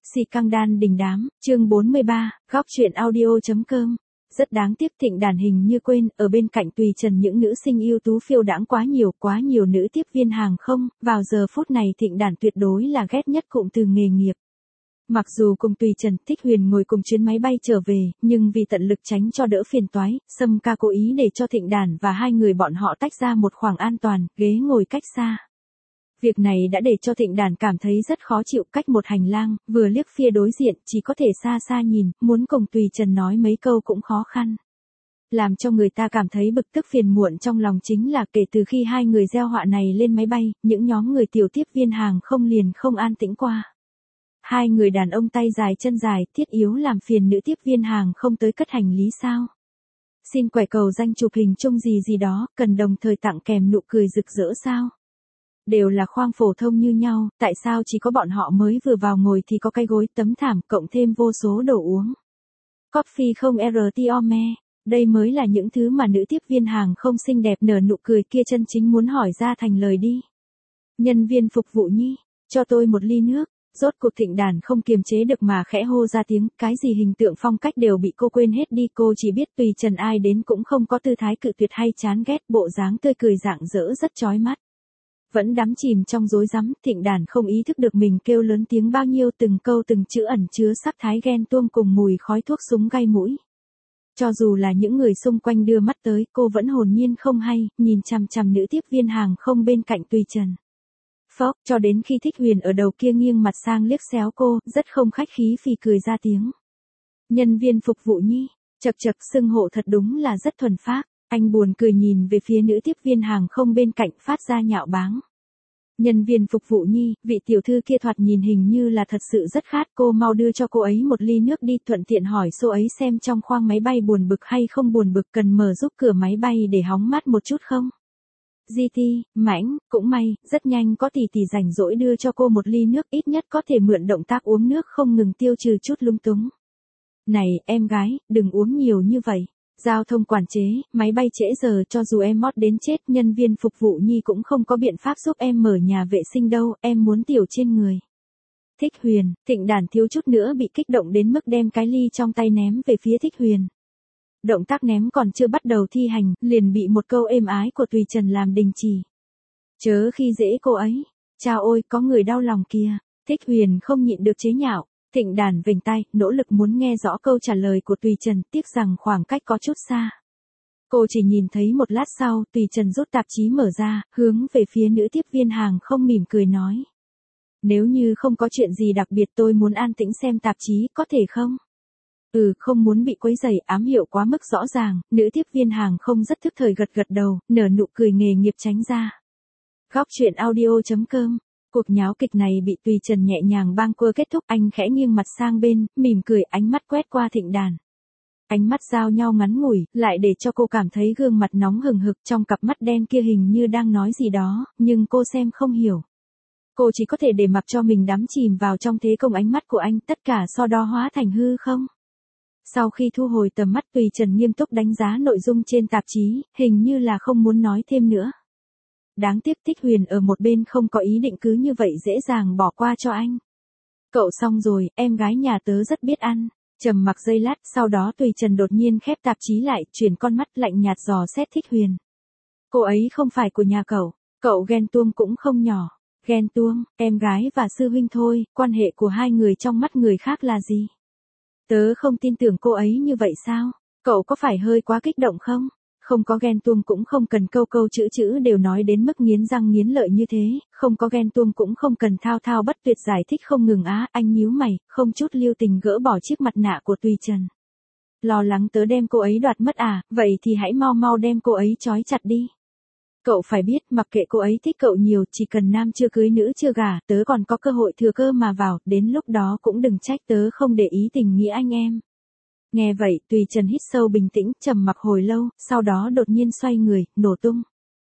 Si căng đan đình đám, chương 43, góc truyện audio.com. Rất đáng tiếc Thịnh Đàn hình như quên, ở bên cạnh Tùy Trần những nữ sinh ưu tú phiêu đãng quá nhiều nữ tiếp viên hàng không, vào giờ phút này Thịnh Đàn tuyệt đối là ghét nhất cụm từ nghề nghiệp. Mặc dù cùng Tùy Trần, Thích Huyền ngồi cùng chuyến máy bay trở về, nhưng vì tận lực tránh cho đỡ phiền toái, Sâm Ca cố ý để cho Thịnh Đàn và hai người bọn họ tách ra một khoảng an toàn, ghế ngồi cách xa. Việc này đã để cho Thịnh Đàn cảm thấy rất khó chịu, cách một hành lang, vừa liếc phía đối diện, chỉ có thể xa xa nhìn, muốn cùng Tùy Trần nói mấy câu cũng khó khăn. Làm cho người ta cảm thấy bực tức phiền muộn trong lòng chính là kể từ khi hai người gieo họa này lên máy bay, những nhóm người tiểu tiếp viên hàng không liền không an tĩnh qua. Hai người đàn ông tay dài chân dài, thiết yếu làm phiền nữ tiếp viên hàng không tới cất hành lý sao? Xin quẻ cầu danh chụp hình chung gì đó, cần đồng thời tặng kèm nụ cười rực rỡ sao? Đều là khoang phổ thông như nhau, tại sao chỉ có bọn họ mới vừa vào ngồi thì có cái gối, tấm thảm, cộng thêm vô số đồ uống. Coffee không RTOME, đây mới là những thứ mà nữ tiếp viên hàng không xinh đẹp nở nụ cười kia chân chính muốn hỏi ra thành lời đi. Nhân viên phục vụ Nhi, cho tôi một ly nước. Rốt cuộc Thịnh Đàn không kiềm chế được mà khẽ hô ra tiếng, cái gì hình tượng phong cách đều bị cô quên hết đi, cô chỉ biết Tùy Trần ai đến cũng không có tư thái cự tuyệt hay chán ghét, bộ dáng tươi cười rạng rỡ rất chói mắt. Vẫn đắm chìm trong rối rắm, Thịnh Đàn không ý thức được mình kêu lớn tiếng bao nhiêu, từng câu từng chữ ẩn chứa sắc thái ghen tuông cùng mùi khói thuốc súng gây mũi. Cho dù là những người xung quanh đưa mắt tới, cô vẫn hồn nhiên không hay, nhìn chằm chằm nữ tiếp viên hàng không bên cạnh Tùy Trần. Phốc, cho đến khi Thích Huyền ở đầu kia nghiêng mặt sang liếc xéo cô, rất không khách khí phì cười ra tiếng. Nhân viên phục vụ Nhi, chậc xưng hộ thật đúng là rất thuần phác. Anh buồn cười nhìn về phía nữ tiếp viên hàng không bên cạnh phát ra nhạo báng. Nhân viên phục vụ Nhi, vị tiểu thư kia thoạt nhìn hình như là thật sự rất khát, cô mau đưa cho cô ấy một ly nước đi, thuận tiện hỏi số ấy xem trong khoang máy bay buồn bực hay không buồn bực, cần mở giúp cửa máy bay để hóng mát một chút không? GT, mãnh, cũng may, rất nhanh có tỷ rảnh rỗi đưa cho cô một ly nước, ít nhất có thể mượn động tác uống nước không ngừng tiêu trừ chút lung túng. Này, em gái, đừng uống nhiều như vậy. Giao thông quản chế, máy bay trễ giờ, cho dù em mót đến chết, nhân viên phục vụ Nhi cũng không có biện pháp giúp em mở nhà vệ sinh đâu, em muốn tiểu trên người. Thích Huyền, Thịnh Đàn thiếu chút nữa bị kích động đến mức đem cái ly trong tay ném về phía Thích Huyền. Động tác ném còn chưa bắt đầu thi hành, liền bị một câu êm ái của Tùy Trần làm đình chỉ. Chớ khi dễ cô ấy. Chao ôi, có người đau lòng kìa. Thích Huyền không nhịn được chế nhạo. Thịnh Đàn vểnh tai, nỗ lực muốn nghe rõ câu trả lời của Tùy Trần, tiếc rằng khoảng cách có chút xa. Cô chỉ nhìn thấy một lát sau, Tùy Trần rút tạp chí mở ra, hướng về phía nữ tiếp viên hàng không mỉm cười nói. Nếu như không có chuyện gì đặc biệt tôi muốn an tĩnh xem tạp chí, có thể không? Không muốn bị quấy rầy, ám hiệu quá mức rõ ràng, nữ tiếp viên hàng không rất thức thời gật đầu, nở nụ cười nghề nghiệp tránh ra. Góc truyện audio.com. Cuộc nháo kịch này bị Tùy Trần nhẹ nhàng bang quơ kết thúc, anh khẽ nghiêng mặt sang bên, mỉm cười, ánh mắt quét qua Thịnh Đàn. Ánh mắt giao nhau ngắn ngủi, lại để cho cô cảm thấy gương mặt nóng hừng hực, trong cặp mắt đen kia hình như đang nói gì đó, nhưng cô xem không hiểu. Cô chỉ có thể để mặc cho mình đắm chìm vào trong thế công ánh mắt của anh, tất cả so đo hóa thành hư không. Sau khi thu hồi tầm mắt, Tùy Trần nghiêm túc đánh giá nội dung trên tạp chí, hình như là không muốn nói thêm nữa. Đáng tiếc Thích Huyền ở một bên không có ý định cứ như vậy dễ dàng bỏ qua cho anh. Cậu xong rồi, em gái nhà tớ rất biết ăn. Trầm mặc giây lát, sau đó Tùy Trần đột nhiên khép tạp chí lại, chuyển con mắt lạnh nhạt dò xét Thích Huyền. Cô ấy không phải của nhà cậu ghen tuông cũng không nhỏ. Ghen tuông, em gái và sư huynh thôi, quan hệ của hai người trong mắt người khác là gì? Tớ không tin tưởng cô ấy như vậy sao? Cậu có phải hơi quá kích động không? Không có ghen tuông cũng không cần câu chữ đều nói đến mức nghiến răng nghiến lợi như thế, không có ghen tuông cũng không cần thao bất tuyệt giải thích không ngừng anh nhíu mày, không chút lưu tình gỡ bỏ chiếc mặt nạ của Tùy Trần. Lo lắng tớ đem cô ấy đoạt mất vậy thì hãy mau đem cô ấy trói chặt đi. Cậu phải biết, mặc kệ cô ấy thích cậu nhiều, chỉ cần nam chưa cưới nữ chưa gả, tớ còn có cơ hội thừa cơ mà vào, đến lúc đó cũng đừng trách tớ không để ý tình nghĩa anh em. Nghe vậy, Tùy Trần hít sâu bình tĩnh, trầm mặc hồi lâu, sau đó đột nhiên xoay người, nổ tung.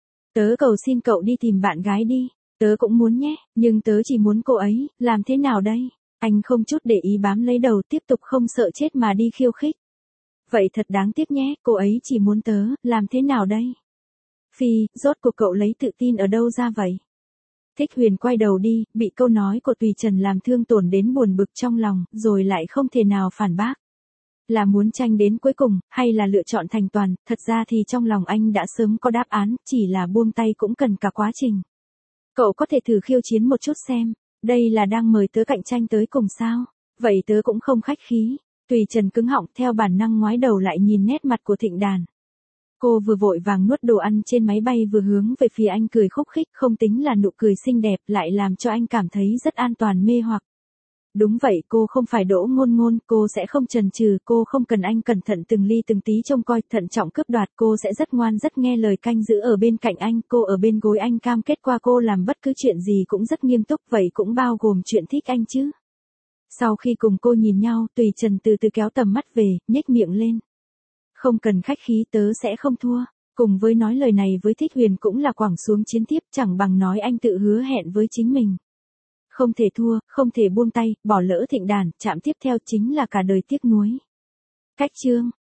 Tớ cầu xin cậu đi tìm bạn gái đi, tớ cũng muốn nhé, nhưng tớ chỉ muốn cô ấy, làm thế nào đây? Anh không chút để ý bám lấy đầu, tiếp tục không sợ chết mà đi khiêu khích. Vậy thật đáng tiếc nhé, cô ấy chỉ muốn tớ, làm thế nào đây? Phi, rốt cuộc cậu lấy tự tin ở đâu ra vậy? Thích Huyền quay đầu đi, bị câu nói của Tùy Trần làm thương tổn đến buồn bực trong lòng, rồi lại không thể nào phản bác. Là muốn tranh đến cuối cùng, hay là lựa chọn thành toàn, thật ra thì trong lòng anh đã sớm có đáp án, chỉ là buông tay cũng cần cả quá trình. Cậu có thể thử khiêu chiến một chút xem, đây là đang mời tớ cạnh tranh tới cùng sao? Vậy tớ cũng không khách khí. Tùy Trần cứng họng theo bản năng ngoái đầu lại nhìn nét mặt của Thịnh Đàn. Cô vừa vội vàng nuốt đồ ăn trên máy bay vừa hướng về phía anh cười khúc khích, không tính là nụ cười xinh đẹp lại làm cho anh cảm thấy rất an toàn mê hoặc. Đúng vậy, cô không phải Đỗ Ngôn Ngôn, cô sẽ không chần chừ, cô không cần anh cẩn thận từng ly từng tí trông coi, thận trọng cướp đoạt, cô sẽ rất ngoan rất nghe lời canh giữ ở bên cạnh anh, cô ở bên gối anh cam kết qua cô làm bất cứ chuyện gì cũng rất nghiêm túc, vậy cũng bao gồm chuyện thích anh chứ. Sau khi cùng cô nhìn nhau, Tùy Trần từ từ kéo tầm mắt về, nhếch miệng lên. Không cần khách khí, tớ sẽ không thua. Cùng với nói lời này với Thích Huyền cũng là quẳng xuống chiến tiếp, chẳng bằng nói anh tự hứa hẹn với chính mình. Không thể thua, không thể buông tay, bỏ lỡ Thịnh Đàn, chạm tiếp theo chính là cả đời tiếc nuối. Cách chương